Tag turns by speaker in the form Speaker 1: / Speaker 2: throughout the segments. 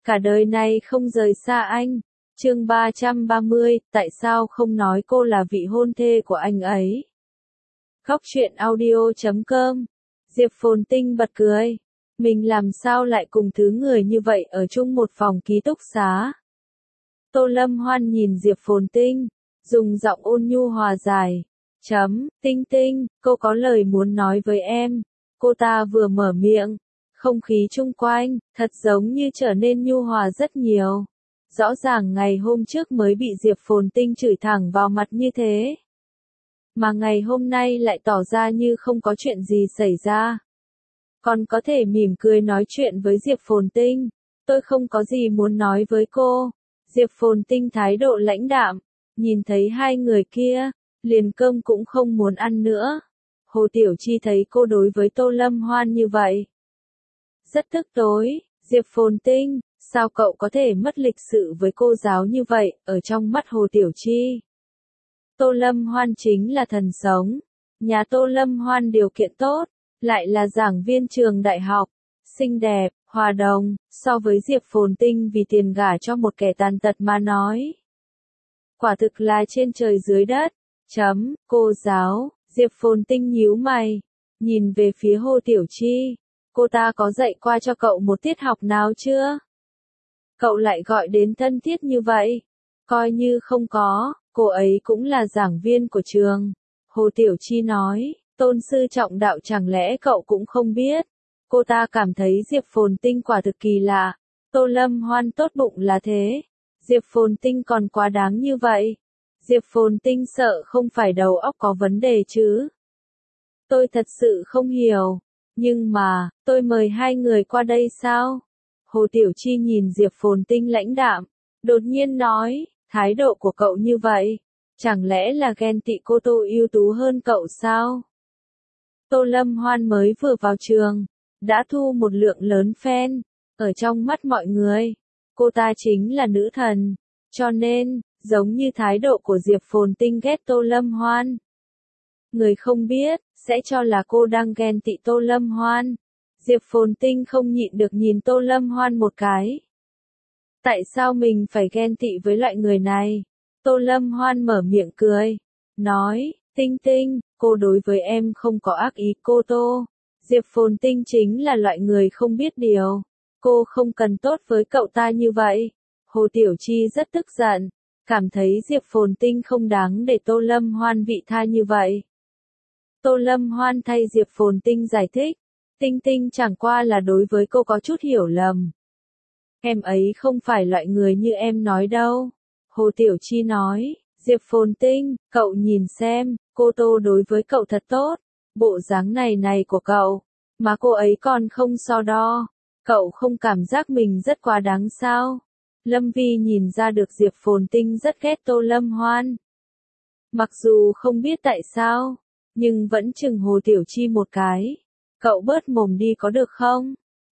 Speaker 1: cả đời này không rời xa anh. Chương 330, tại sao không nói cô là vị hôn thê của anh ấy? Góc truyện audio.com. Diệp Phồn Tinh bật cười. Mình làm sao lại cùng thứ người như vậy ở chung một phòng ký túc xá? Tô Lâm Hoan nhìn Diệp Phồn Tinh, dùng giọng ôn nhu hòa giải. Tinh Tinh, cô có lời muốn nói với em. Cô ta vừa mở miệng, không khí chung quanh, thật giống như trở nên nhu hòa rất nhiều. Rõ ràng ngày hôm trước mới bị Diệp Phồn Tinh chửi thẳng vào mặt như thế. Mà ngày hôm nay lại tỏ ra như không có chuyện gì xảy ra. Còn có thể mỉm cười nói chuyện với Diệp Phồn Tinh. Tôi không có gì muốn nói với cô. Diệp Phồn Tinh thái độ lãnh đạm, nhìn thấy hai người kia, liền cơm cũng không muốn ăn nữa. Hồ Tiểu Chi thấy cô đối với Tô Lâm Hoan như vậy, rất tức tối. Diệp Phồn Tinh, sao cậu có thể mất lịch sự với cô giáo như vậy? Ở trong mắt Hồ Tiểu Chi, Tô Lâm Hoan chính là thần sống. Nhà Tô Lâm Hoan điều kiện tốt, lại là giảng viên trường đại học, xinh đẹp, hòa đồng, so với Diệp Phồn Tinh vì tiền gả cho một kẻ tàn tật mà nói, quả thực là trên trời dưới đất. Cô giáo. Diệp Phồn Tinh nhíu mày, nhìn về phía Hồ Tiểu Chi. Cô ta có dạy qua cho cậu một tiết học nào chưa? Cậu lại gọi đến thân thiết như vậy. Coi như không có, cô ấy cũng là giảng viên của trường. Hồ Tiểu Chi nói, tôn sư trọng đạo chẳng lẽ cậu cũng không biết? Cô ta cảm thấy Diệp Phồn Tinh quả thực kỳ lạ. Tô Lâm Hoan tốt bụng là thế. Diệp Phồn Tinh còn quá đáng như vậy. Diệp Phồn Tinh sợ không phải đầu óc có vấn đề chứ. Tôi thật sự không hiểu. Nhưng mà, tôi mời hai người qua đây sao? Hồ Tiểu Chi nhìn Diệp Phồn Tinh lãnh đạm, đột nhiên nói, thái độ của cậu như vậy, chẳng lẽ là ghen tị cô Tô ưu tú hơn cậu sao? Tô Lâm Hoan mới vừa vào trường, đã thu một lượng lớn fan, ở trong mắt mọi người, cô ta chính là nữ thần, cho nên, giống như thái độ của Diệp Phồn Tinh ghét Tô Lâm Hoan. Người không biết, sẽ cho là cô đang ghen tị Tô Lâm Hoan. Diệp Phồn Tinh không nhịn được nhìn Tô Lâm Hoan một cái. Tại sao mình phải ghen tị với loại người này? Tô Lâm Hoan mở miệng cười, nói, Tinh Tinh, cô đối với em không có ác ý cô Tô. Diệp Phồn Tinh chính là loại người không biết điều. Cô không cần tốt với cậu ta như vậy. Hồ Tiểu Chi rất tức giận, cảm thấy Diệp Phồn Tinh không đáng để Tô Lâm Hoan vị tha như vậy. Tô Lâm Hoan thay Diệp Phồn Tinh giải thích, Tinh Tinh chẳng qua là đối với cô có chút hiểu lầm. Em ấy không phải loại người như em nói đâu. Hồ Tiểu Chi nói, Diệp Phồn Tinh, cậu nhìn xem, cô Tô đối với cậu thật tốt. Bộ dáng này của cậu, mà cô ấy còn không so đo. Cậu không cảm giác mình rất quá đáng sao? Lâm Vi nhìn ra được Diệp Phồn Tinh rất ghét Tô Lâm Hoan. Mặc dù không biết tại sao, nhưng vẫn chừng Hồ Tiểu Chi một cái. Cậu bớt mồm đi có được không?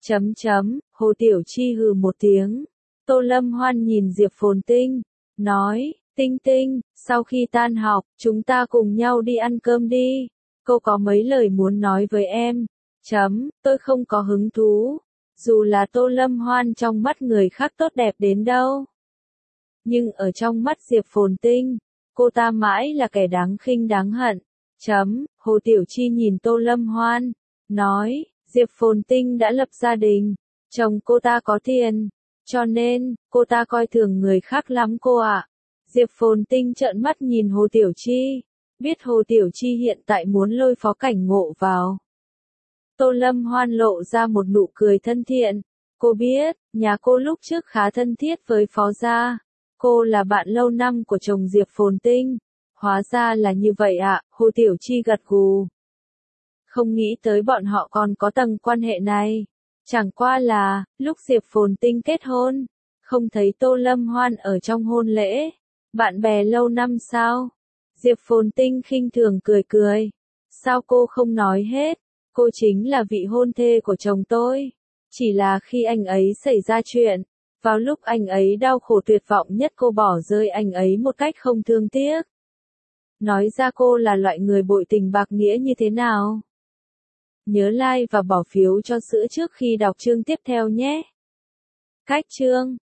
Speaker 1: Hồ Tiểu Chi hừ một tiếng. Tô Lâm Hoan nhìn Diệp Phồn Tinh, nói, Tinh Tinh, sau khi tan học, chúng ta cùng nhau đi ăn cơm đi. Cô có mấy lời muốn nói với em. Tôi không có hứng thú. Dù là Tô Lâm Hoan trong mắt người khác tốt đẹp đến đâu, nhưng ở trong mắt Diệp Phồn Tinh, cô ta mãi là kẻ đáng khinh đáng hận. Hồ Tiểu Chi nhìn Tô Lâm Hoan, nói, Diệp Phồn Tinh đã lập gia đình, chồng cô ta có tiền, cho nên, cô ta coi thường người khác lắm cô ạ. Diệp Phồn Tinh trợn mắt nhìn Hồ Tiểu Chi, biết Hồ Tiểu Chi hiện tại muốn lôi Phó Cảnh Ngộ vào. Tô Lâm Hoan lộ ra một nụ cười thân thiện, cô biết, nhà cô lúc trước khá thân thiết với Phó gia, cô là bạn lâu năm của chồng Diệp Phồn Tinh. Hóa ra là như vậy ạ. Hồ Tiểu Chi gật gù. Không nghĩ tới bọn họ còn có tầng quan hệ này. Chẳng qua là, lúc Diệp Phồn Tinh kết hôn, không thấy Tô Lâm Hoan ở trong hôn lễ. Bạn bè lâu năm sao? Diệp Phồn Tinh khinh thường cười cười. Sao cô không nói hết? Cô chính là vị hôn thê của chồng tôi. Chỉ là khi anh ấy xảy ra chuyện, vào lúc anh ấy đau khổ tuyệt vọng nhất cô bỏ rơi anh ấy một cách không thương tiếc. Nói ra cô là loại người bội tình bạc nghĩa như thế nào? Nhớ like và bỏ phiếu cho sữa trước khi đọc chương tiếp theo nhé. Khách trương.